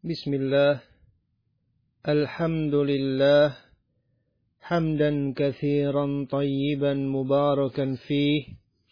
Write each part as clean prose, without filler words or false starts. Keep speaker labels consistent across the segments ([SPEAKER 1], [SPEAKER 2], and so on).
[SPEAKER 1] Bismillah, alhamdulillah, hamdan kathiran tayyiban mubarakan fih,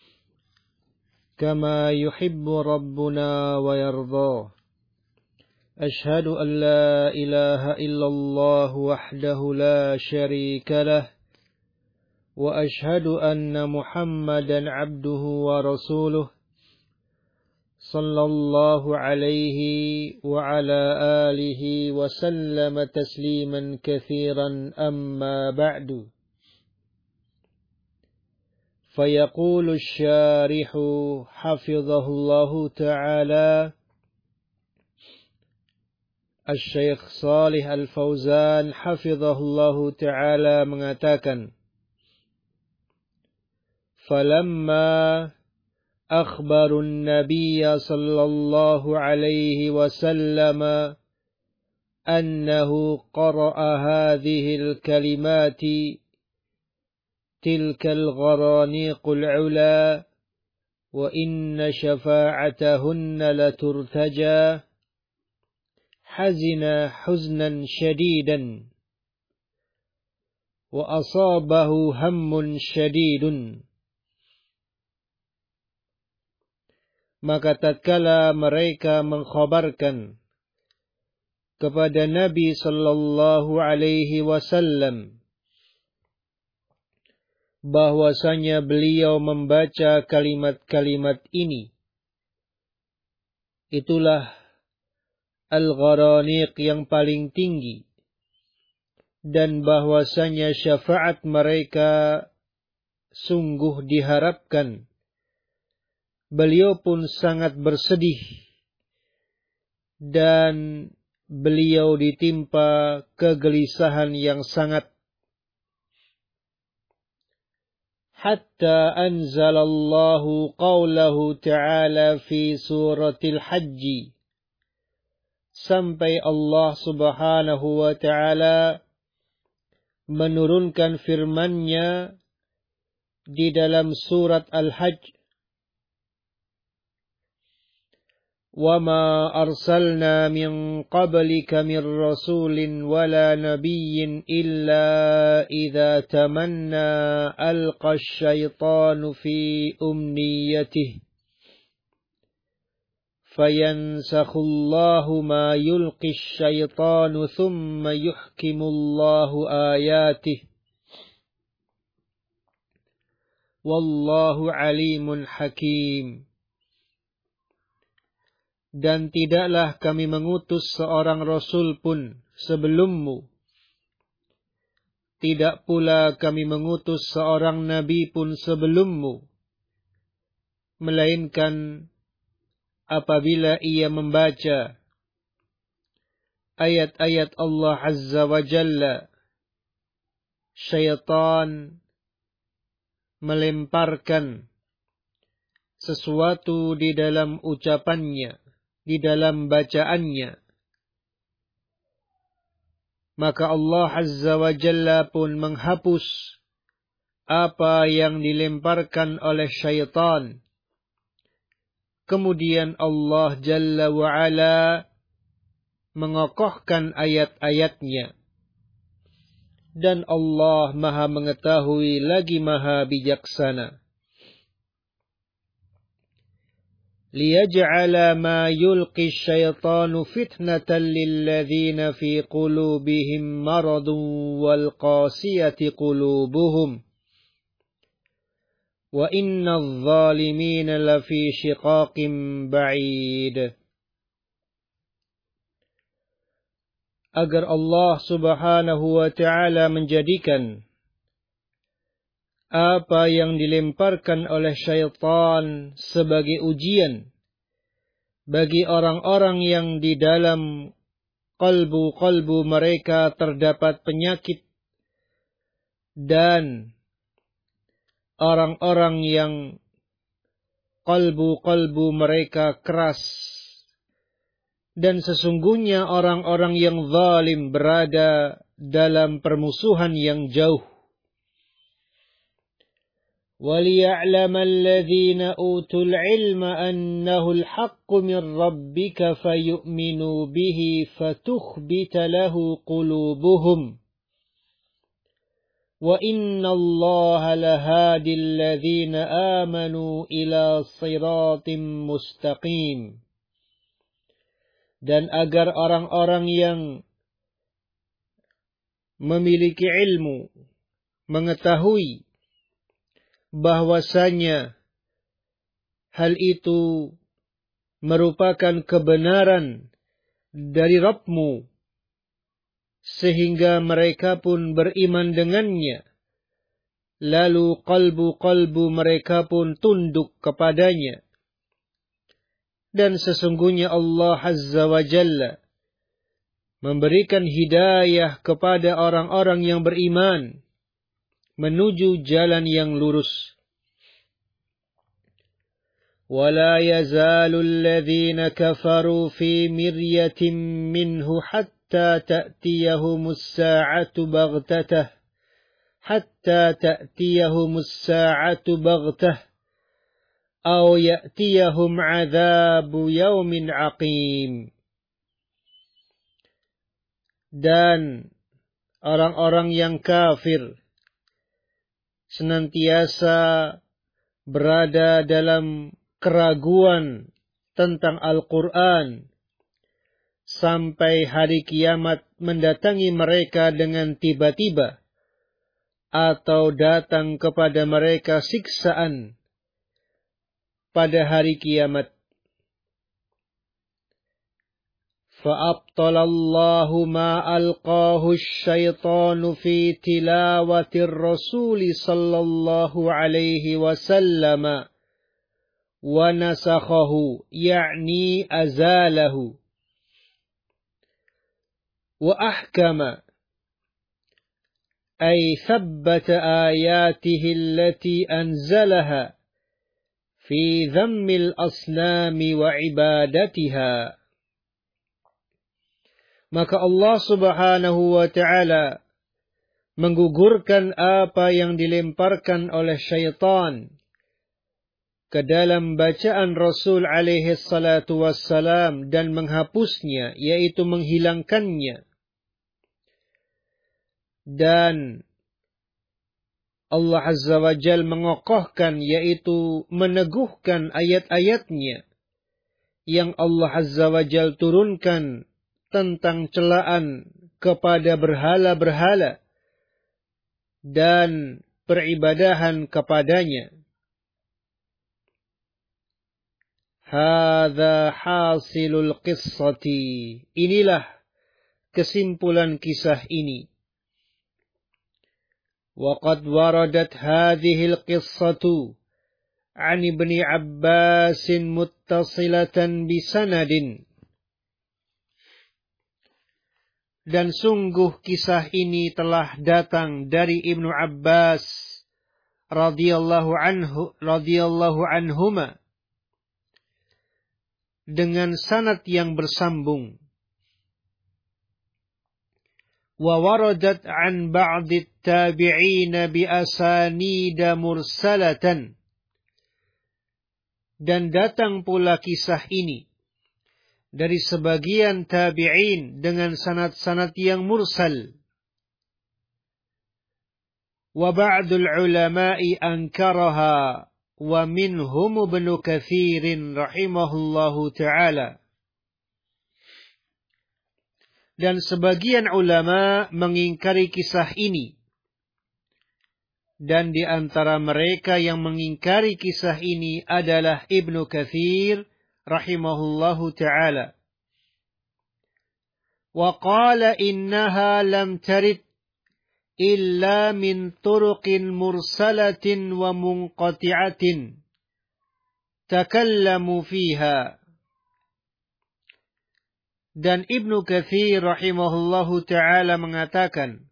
[SPEAKER 1] kama yuhibbu rabbuna wa yardah. Ashhadu an la ilaha illallah wahdahu la sharika lah, wa ashhadu anna Muhammadan abduhu wa rasuluh. Sallallahu alaihi wa ala alihi wa sallama tasliman kathiran amma ba'du. Fayaqulu syarihu hafizahullahu ta'ala Asy-Syaikh Shalih Al-Fauzan hafizahullahu ta'ala mengatakan, Falamma أخبر النبي صلى الله عليه وسلم أنه قرأ هذه الكلمات تلك الغرانيق العلا وإن شفاعتهن لترتجى حزن حزنا شديدا وأصابه هم شديد. Maka tatkala mereka mengkhabarkan kepada Nabi sallallahu alaihi wasallam bahwasanya beliau membaca kalimat-kalimat ini, itulah al-gharaniq yang paling tinggi, dan bahwasanya syafaat mereka sungguh diharapkan, beliau pun sangat bersedih dan beliau ditimpa kegelisahan yang sangat. Hatta anzalallahu qawlahu ta'ala fi suratil hajji, sampai Allah subhanahu wa ta'ala menurunkan firman-Nya di dalam surat Al-Hajj, وَمَا أَرْسَلْنَا مِنْ قَبْلِكَ مِنْ رَسُولٍ وَلَا نَبِيٍّ إِلَّا إِذَا تَمَنَّى أَلْقَى الشَّيْطَانُ فِي أُمْنِيَّتِهِ فَيَنْسَخُ اللَّهُ مَا يُلْقِي الشَّيْطَانُ ثُمَّ يُحْكِمُ اللَّهُ آيَاتِهِ وَاللَّهُ عَلِيمٌ حَكِيمٌ. Dan tidaklah kami mengutus seorang Rasul pun sebelummu, tidak pula kami mengutus seorang Nabi pun sebelummu, melainkan apabila ia membaca ayat-ayat Allah Azza wa Jalla, syaitan melemparkan sesuatu di dalam ucapannya, di dalam bacaannya, maka Allah Azza wa Jalla pun menghapus apa yang dilemparkan oleh syaitan. Kemudian Allah Jalla wa Ala mengokohkan ayat-ayatnya, dan Allah Maha mengetahui lagi Maha bijaksana. لِيَجْعَلَ مَا يُلْقِي الشَّيْطَانُ فِتْنَةً لِلَّذِينَ فِي قُلُوبِهِمْ مَرَضٌ وَالْقَاسِيَةِ قُلُوبُهُمْ وَإِنَّ الظَّالِمِينَ لَفِي شِقَاقٍ بَعِيدٍ. Agar Allah subhanahu wa ta'ala menjadikan apa yang dilemparkan oleh syaitan sebagai ujian bagi orang-orang yang di dalam kalbu mereka terdapat penyakit, dan orang-orang yang kalbu mereka keras, dan sesungguhnya orang-orang yang zalim berada dalam permusuhan yang jauh. وَلِيَعْلَمَ الَّذِينَ أُوتُوا الْعِلْمَ أَنَّهُ الْحَقُّ مِنْ رَبِّكَ فَيُؤْمِنُوا بِهِ فَتُخْبِتَ لَهُ قُلُوبُهُمْ وَإِنَّ اللَّهَ لَهَادِ الَّذِينَ آمَنُوا إِلَى صِرَاطٍ مُسْتَقِيمٍ. Dan agar orang-orang yang memiliki ilmu mengetahui bahwasanya hal itu merupakan kebenaran dari Rabb-Mu, sehingga mereka pun beriman dengannya, lalu kalbu-kalbu mereka pun tunduk kepadanya. Dan sesungguhnya Allah Azza wa Jalla memberikan hidayah kepada orang-orang yang beriman menuju jalan yang lurus. وَلَا يَزَالُ الَّذِينَ كَفَرُوا فِي مِرْيَةٍ مِّنْهُ حَتَّى تَأْتِيَهُمُ السَّاعَةُ بَغْتَةً أَوْ يَأْتِيَهُمْ عَذَابُ يَوْمٍ عَقِيمٍ. Dan orang-orang yang kafir senantiasa berada dalam keraguan tentang Al-Quran sampai hari kiamat mendatangi mereka dengan tiba-tiba, atau datang kepada mereka siksaan pada hari kiamat. فَأَبْطَلَ اللَّهُ مَا أَلْقَاهُ الشَّيْطَانُ فِي تِلَاوَةِ الرَّسُولِ صَلَّى اللَّهُ عَلَيْهِ وَسَلَّمَ وَنَسَخَهُ يَعْنِي أَزَالَهُ وَأَحْكَمَ أي ثبت آياته التي أنزلها في ذم الأصنام وعبادتها. Maka Allah Subhanahu wa Ta'ala menggugurkan apa yang dilemparkan oleh syaitan ke dalam bacaan Rasul alaihi salatu wassalam dan menghapusnya, yaitu menghilangkannya. Dan Allah Azza wa Jal mengokohkan, yaitu meneguhkan ayat-ayatnya yang Allah Azza wa Jal turunkan tentang celaan kepada berhala-berhala dan peribadahan kepadanya. Hadza hasilul qissati. Inilah kesimpulan kisah ini. وقد وردت هذه القصة عن ابن عباس متصلة بسند. Dan sungguh kisah ini telah datang dari Ibnu Abbas radhiyallahu anhuma dengan sanad yang bersambung. Wa waradat an ba'd at-tabi'in bi asanid mursalatan. Dan datang pula kisah ini dari sebagian tabi'in dengan sanad-sanad yang mursal. Wa ba'dul ulama'i ankaraha wa minhum Ibnu Katsir rahimahullahu ta'ala. Dan sebagian ulama mengingkari kisah ini. Dan di antara mereka yang mengingkari kisah ini adalah Ibnu Katsir rahimahullahu ta'ala. Wa qala innaha lam tarid illa min turuqin mursalatin wa munqati'atin takallamu fiha. Dan Ibnu Katsir rahimahullahu ta'ala mengatakan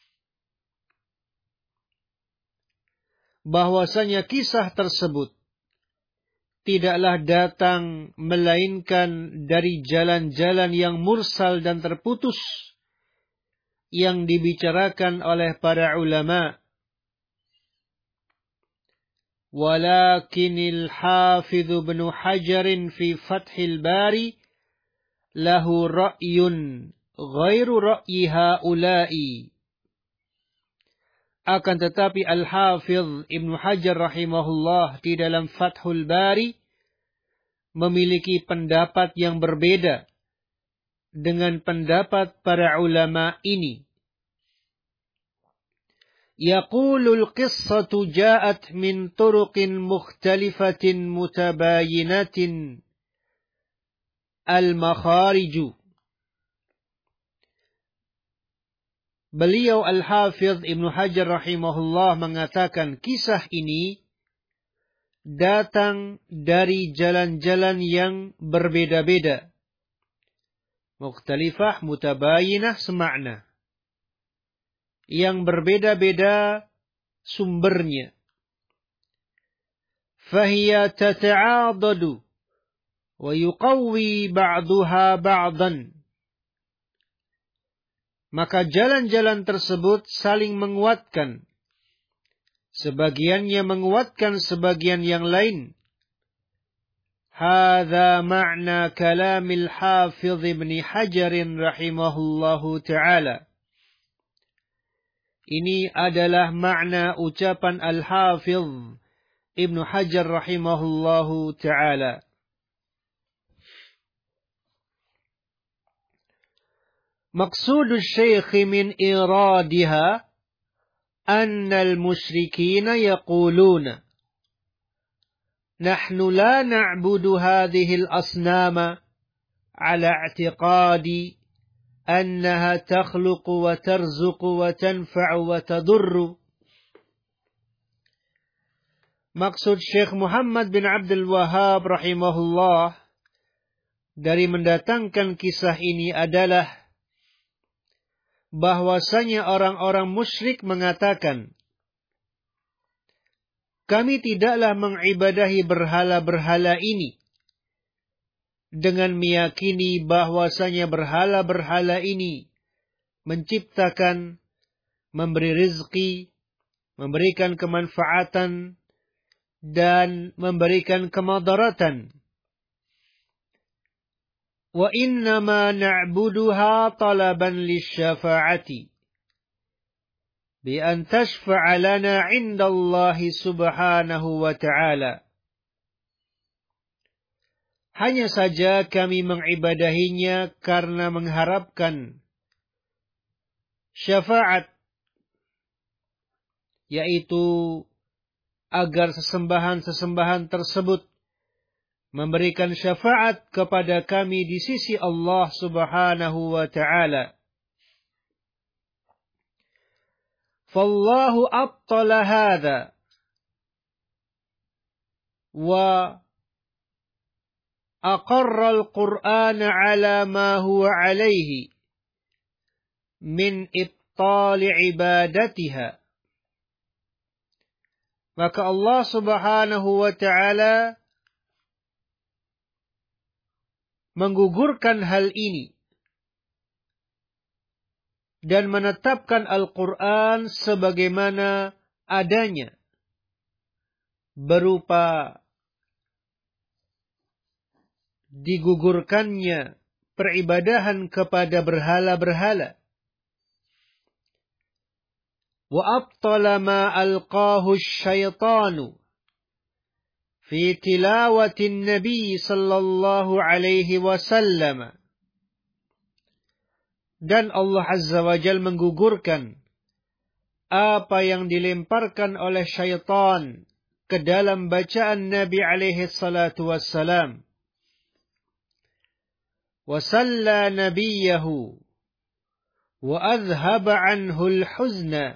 [SPEAKER 1] bahwasanya kisah tersebut tidaklah datang melainkan dari jalan-jalan yang mursal dan terputus yang dibicarakan oleh para ulama. walakinil hafidh ibn Hajar fi Fathil Bari lahu ra'yun ghairu ra'yi haula'i. Akan tetapi Al-Hafidh Ibnu Hajar rahimahullah di dalam Fathul Bari memiliki pendapat yang berbeda dengan pendapat para ulama ini. Yaqulul qissatu ja'at min turuqin mukhtalifatin mutabayinatin al-makhariju. Beliau Al-Hafidh Ibnu Hajar rahimahullah mengatakan kisah ini datang dari jalan-jalan yang berbeda-beda. Mukhtalifah, mutabayinah semakna. Yang berbeda-beda sumbernya. Fahiya tata'adadu wa yuqawwi ba'duha ba'dan. Maka jalan-jalan tersebut saling menguatkan. Sebagiannya menguatkan sebagian yang lain. Hadza ma'na kalamil Hafidh Ibn Hajar rahimahullahu ta'ala. Ini adalah makna ucapan Al-Hafidh Ibn Hajar rahimahullahu ta'ala. مقصود الشيخ من إرادها أن المشركين يقولون نحن لا نعبد هذه الأصنام على اعتقاد أنها تخلق وترزق وتنفع وتضر. Maksud Syekh Muhammad bin Abdul Wahhab rahimahullah dari mendatangkan kisah ini adalah bahwasanya orang-orang musyrik mengatakan, kami tidaklah mengibadahi berhala-berhala ini dengan meyakini bahwasanya berhala-berhala ini menciptakan, memberi rizki, memberikan kemanfaatan, dan memberikan kemadaratan. Wa innama na'buduha talaban lisyafa'ati bi an tashfa'a lana 'inda Allah subhanahu wa ta'ala. Hanya saja kami mengibadahinya karena mengharapkan syafaat, yaitu agar sesembahan-sesembahan tersebut memberikan syafaat kepada kami di sisi Allah subhanahu wa ta'ala. Fallahu abtala hadha wa aqarra al-Qur'an ala ma huwa alayhi min ibtali ibadatiha. Maka Allah subhanahu wa ta'ala menggugurkan hal ini dan menetapkan Al-Quran sebagaimana adanya berupa digugurkannya peribadahan kepada berhala-berhala. Wa abtala ma alqahu asyaitanu fi tilawatin Nabi sallallahu alaihi wasallam. Dan Allah Azza wa Jalla menggugurkan apa yang dilemparkan oleh syaitan ke dalam bacaan Nabi alaihi salatu wassalam. Wa salla nabiyahu wa adhhaba anhu al-huzna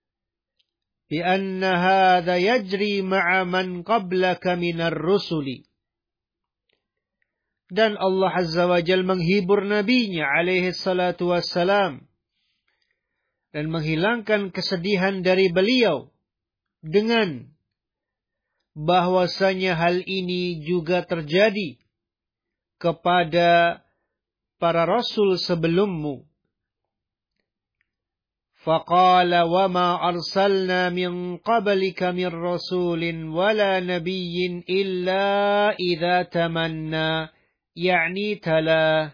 [SPEAKER 1] بأن هذا يجري مع من قبلك من الرسل. Dan Allah Azza wa Jalla menghibur nabinya alaihi salatu wassalam dan menghilangkan kesedihan dari beliau dengan bahwasanya hal ini juga terjadi kepada para rasul sebelummu. فقال وما أرسلنا من قبلك من رسول ولا نبي إلا إذا تمنى يعني تلا.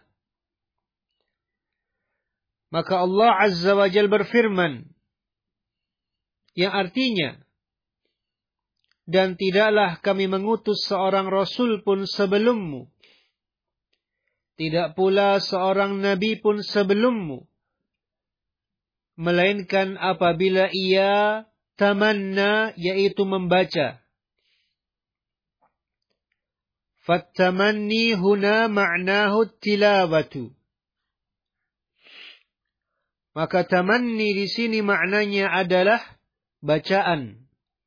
[SPEAKER 1] Maka Allah Azza wa Jalla berfirman, yang artinya, dan tidaklah kami mengutus seorang rasul pun sebelummu, tidak pula seorang nabi pun sebelummu, melainkan apabila ia tamanna, yaitu membaca. Fattamanni huna ma'nahu tilawatu. Maka tamanni di sini maknanya adalah bacaan.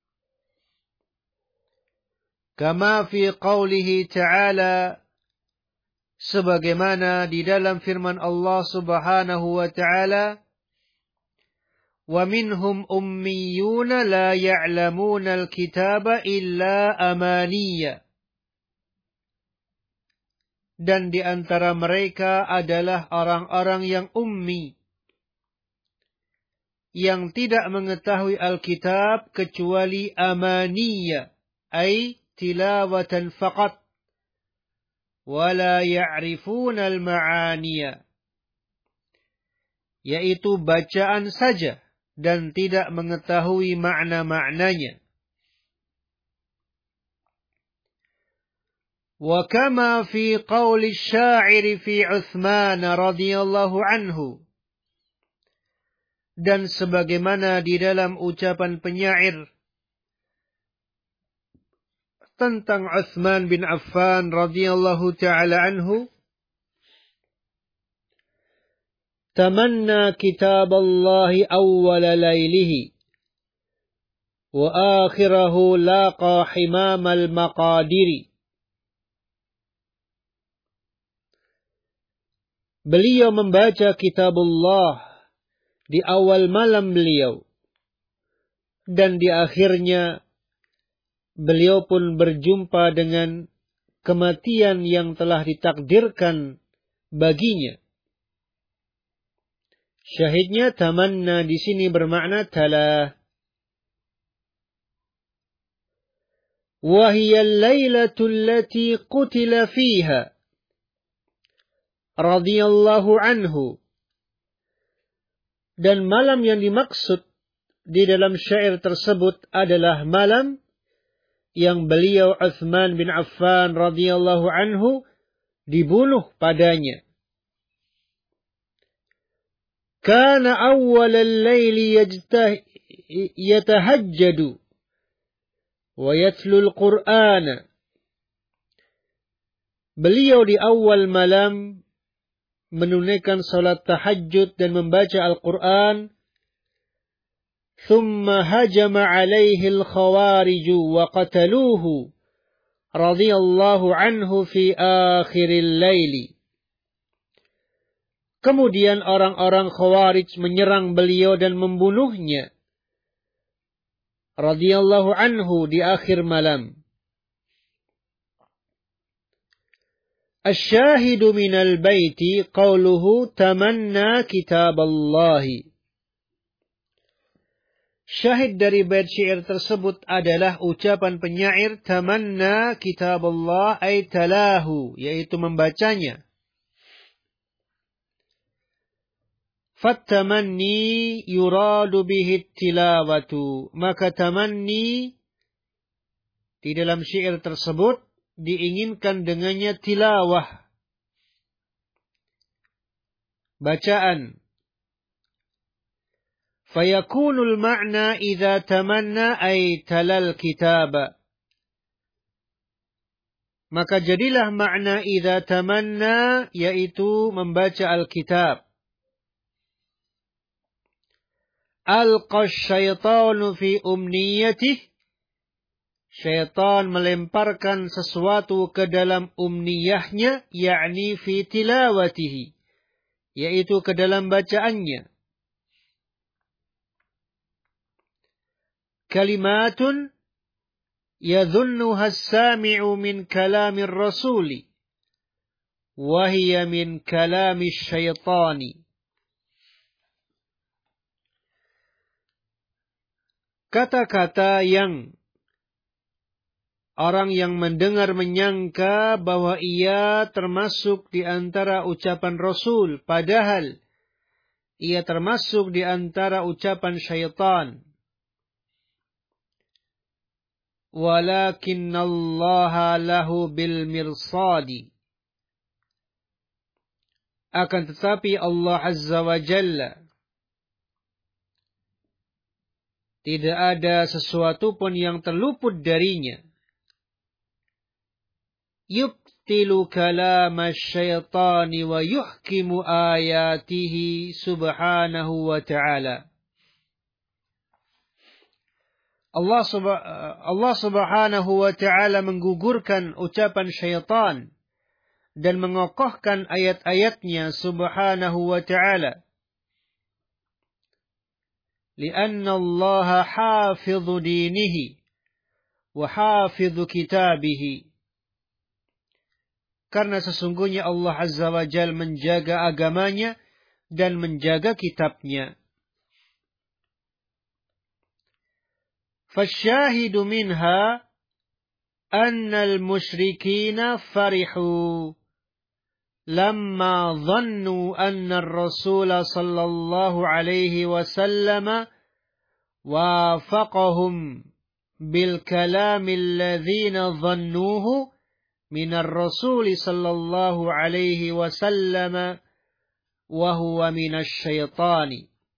[SPEAKER 1] Kama fi qawlihi ta'ala, sebagaimana di dalam firman Allah Subhanahu wa ta'ala, wa minhum ummiyuna la ya'lamuna al-kitaba illa amaniya. Dan di antara mereka adalah orang-orang yang ummi, yang tidak mengetahui Alkitab kecuali amaniya, ay tilawatan faqat, wala ya'rifuna al-ma'aniya, yaitu bacaan saja dan tidak mengetahui makna-maknanya. Wa kama fi qawli syair fi Uthman radhiyallahu anhu, dan sebagaimana di dalam ucapan penyair tentang Uthman bin Affan radhiyallahu ta'ala anhu, tamanna kitab Allah awwala laylihi wa akhirahu laqa himam al-maqadiri. Beliau membaca kitab Allah di awal malam beliau, dan di akhirnya beliau pun berjumpa dengan kematian yang telah ditakdirkan baginya. Syahidnya tamanna di sini bermakna tala. Wa hiya al-lailatu allati qutila fiha radhiyallahu anhu. Dan malam yang dimaksud di dalam syair tersebut adalah malam yang beliau Uthman bin Affan radhiyallahu anhu dibunuh padanya. Kana awwal al-laili yatahajjadu wa yatlu al-Qur'ana. Beliau di awal malam menunaikan salat tahajud dan membaca Al-Quran. Thumma hajama alaihi al-khawariju wa qataluhu radhiyallahu anhu fi akhiril laili. Kemudian orang-orang khawarij menyerang beliau dan membunuhnya radhiyallahu anhu di akhir malam. Asy-syahidu minal baiti qawluhu tamanna kitab Allah. Syahid dari bait syair tersebut adalah ucapan penyair tamanna kitab Allah ay talahu, yaitu membacanya. Fattamanni yuradu bihi tilawatu. Maka tamanni di dalam syair tersebut diinginkan dengannya tilawah, bacaan. Fayakunul ma'na idza tamanna ay talal kitaba. Maka jadilah makna idza tamanna yaitu membaca Alkitab. Alqa syaitanu fi umniyatih. Syaitan melemparkan sesuatu ke dalam umniyahnya, yakni fi tilawatihi, yaitu ke dalam bacaannya. Kalimatun yadhunnuha as-sami'u min kalamir rasuli, wa hiya min kalami syaitani. kata-kata yang orang yang mendengar menyangka bahwa ia termasuk di antara ucapan Rasul, padahal ia termasuk di antara ucapan syaitan. Walakinnallaha lahu bil mirsadi. Akan tetapi Allah Azza wa Jalla tidak ada sesuatu pun yang terluput darinya. Yubtilu kalama syaitani wa yuhkimu ayatihi subhanahu wa ta'ala. Allah subhanahu wa ta'ala menggugurkan ucapan syaitan dan mengokohkan ayat-ayatnya subhanahu wa ta'ala. Lianna Allah hafidhu dinihi wa hafidhu kitabihi. Karena sesungguhnya Allah Azza wa Jal menjaga agamanya dan menjaga kitabnya. فالشاهد منها أن المشركين فرحوا لما ظنوا أن الرسول صلى الله عليه وسلم وافقهم بالكلام الذين ظنوه من الرسول صلى الله عليه وسلم وهو من الشيطان.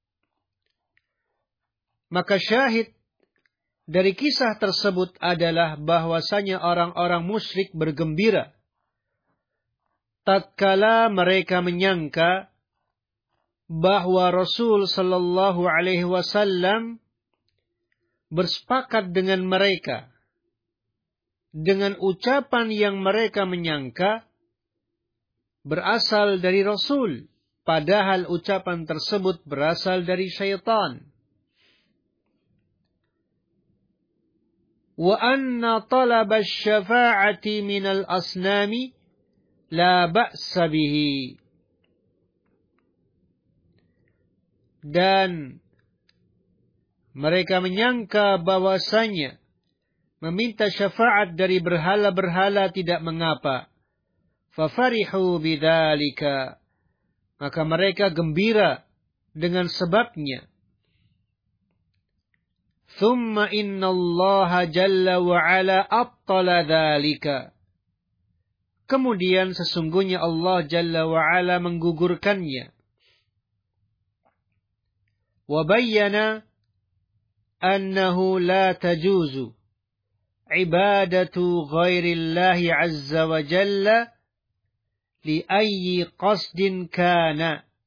[SPEAKER 1] Maka syahid dari kisah tersebut adalah bahwasanya orang-orang musyrik bergembira tatkala mereka menyangka bahwa Rasul sallallahu alaihi wasallam bersepakat dengan mereka dengan ucapan yang mereka menyangka berasal dari Rasul, padahal ucapan tersebut berasal dari syaitan. وأن طلب الشفاعة من الأصنام لا بأس به. Dan mereka menyangka bahwasanya meminta syafaat dari berhala-berhala tidak mengapa. Fafarihu bidzalika. Maka mereka gembira dengan sebabnya. ثم إن الله جل وعلا أبطل ذلك. Kemudian sesungguhnya Allah Jalla wa'ala menggugurkannya. وبين أنه لا تجوز عبادة غير الله عز وجل لأي قصد كان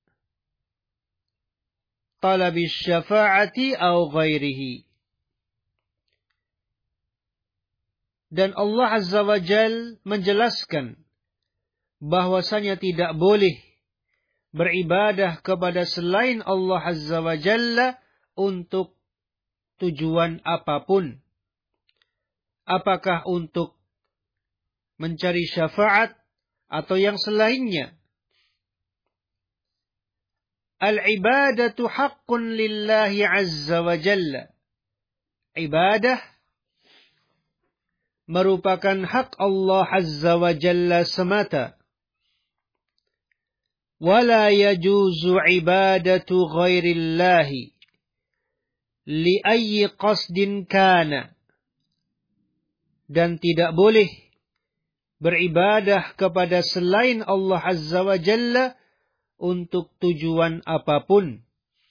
[SPEAKER 1] طلب الشفاعة أو غيره. Dan Allah Azza wa Jal menjelaskan bahwasanya tidak boleh beribadah kepada selain Allah Azza wa Jalla untuk tujuan apapun. Apakah untuk mencari syafaat atau yang selainnya. Al-ibadatu haqqun lillahi Azza wa Jalla. Ibadah merupakan hak Allah Azza wa Jalla semata. Wala yajuzu ibadatu ghairillahi li ayyi qasdin kana. Dan tidak boleh beribadah kepada selain Allah Azza wa Jalla untuk tujuan apapun.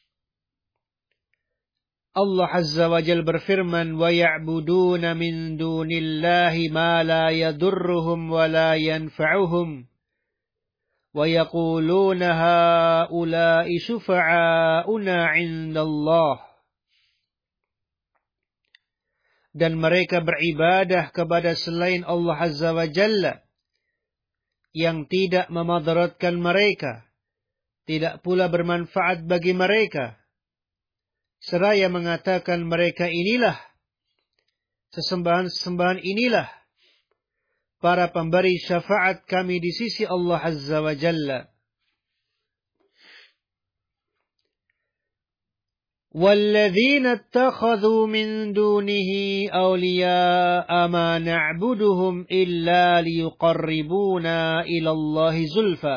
[SPEAKER 1] Allah Azza wa Jalla berfirman, وَيَعْبُدُونَ مِن دُونِ اللَّهِ مَا لَا يَضُرُّهُمْ وَلَا يَنْفَعُهُمْ وَيَقُولُونَ هَؤُلَاءِ شُفَعَاؤُنَا عِندَ اللَّهِ. Dan mereka beribadah kepada selain Allah Azza wa Jalla yang tidak memadaratkan mereka, tidak pula bermanfaat bagi mereka. Seraya mengatakan mereka inilah, sesembahan-sesembahan inilah para pemberi syafaat kami di sisi Allah Azza wa Jalla. وَالَّذِينَ اتَّخَذُوا مِن دُونِهِ أَوْلِيَاءَ مَا نَعْبُدُهُمْ إِلَّا لِيُقَرِّبُونَا إِلَى اللَّهِ زُلْفَى.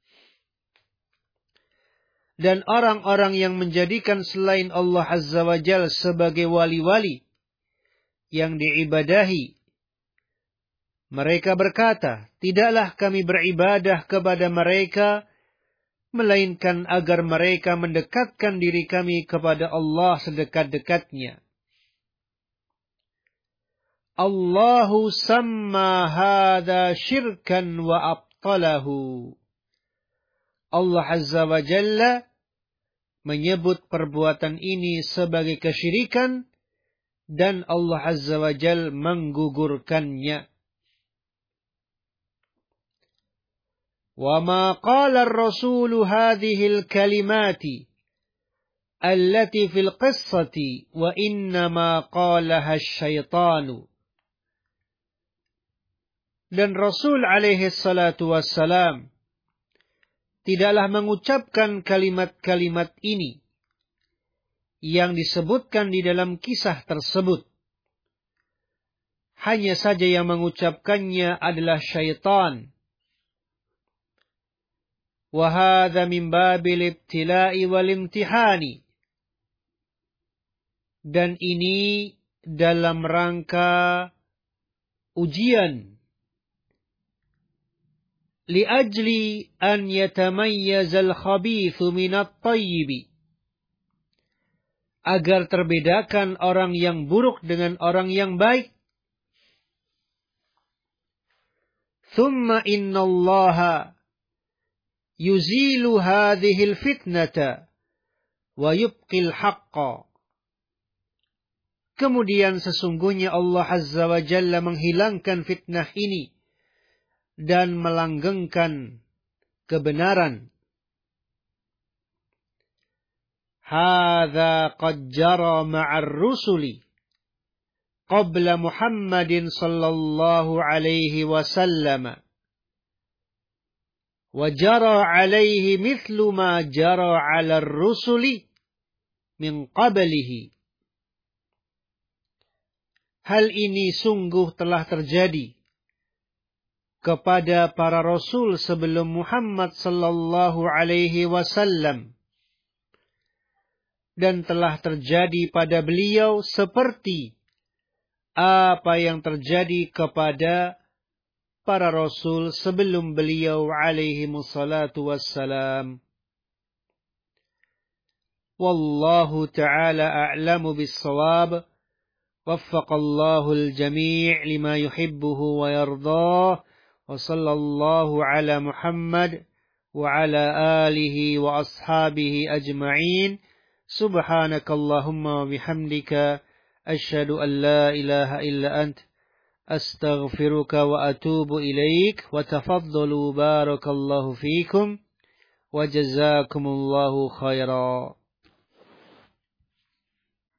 [SPEAKER 1] Dan orang-orang yang menjadikan selain Allah Azza wa Jalla sebagai wali-wali yang diibadahi, mereka berkata, tidaklah kami beribadah kepada mereka melainkan agar mereka mendekatkan diri kami kepada Allah sedekat-dekatnya. Allahu samma hadha syirkan wa abtalahu. Allah Azza wa Jalla menyebut perbuatan ini sebagai kesyirikan dan Allah Azza wa Jalla menggugurkannya. وَمَا قَالَ الرَّسُولُ هَذِهِ الْكَلِمَاتِ الَّتِي فِي الْقِصَّةِ وَإِنَّمَا قَالَهَا الشَّيْطَانُ. Dan Rasul alaihi salatu wassalam tidaklah mengucapkan kalimat-kalimat ini yang disebutkan di dalam kisah tersebut. Hanya saja yang mengucapkannya adalah syaitan. وَهَذَا مِنْ بَابِ الْإِبْتِلَاءِ وَالِامْتِحَانِ. Dan ini dalam rangka ujian. لِأَجْلِ أَنْ يَتَمَيَّزَ الْخَبِيثُ مِنَ الطَّيِّبِ. Agar terbedakan orang yang buruk dengan orang yang baik. ثُمَّ إِنَّ اللَّهَ يُزِيلُ هَذِهِ الْفِتْنَةَ وَيُبْقِي الْحَقَّ. Kemudian sesungguhnya Allah Azza wa Jalla menghilangkan fitnah ini dan melanggengkan kebenaran. هَذَا قَدْ جَرَى مَعَ الرُّسُلِ قَبْلَ مُحَمَّدٍ صَلَّى اللَّهُ عَلَيْهِ وَسَلَّمَ. وَجَرَى عَلَيْهِ مِثْلُ مَا جَرَى عَلَى الرُّسُلِ مِنْ قَبْلِهِ. Hal ini sungguh telah terjadi kepada para rasul sebelum Muhammad sallallahu alaihi wasallam dan telah terjadi pada beliau seperti apa yang terjadi kepada para rasul sebelum beliau alaihi wassalatu wassalam. Wallahu ta'ala a'lamu bis-shawab. Waffaqallahu al-jami' lima yuhibbuhu wa yardah. Wa sallallahu ala Muhammad wa ala alihi wa ashabihi ajma'in. Subhanakallahumma wa bihamdika asyhadu an la ilaha illa ant أستغفرك وأتوب إليك وتفضلوا بارك الله فيكم وجزاكم الله خيرا.